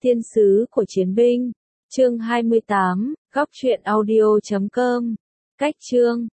Thiên sứ của chiến binh. Chương 28, góc truyện audio.com. Cách chương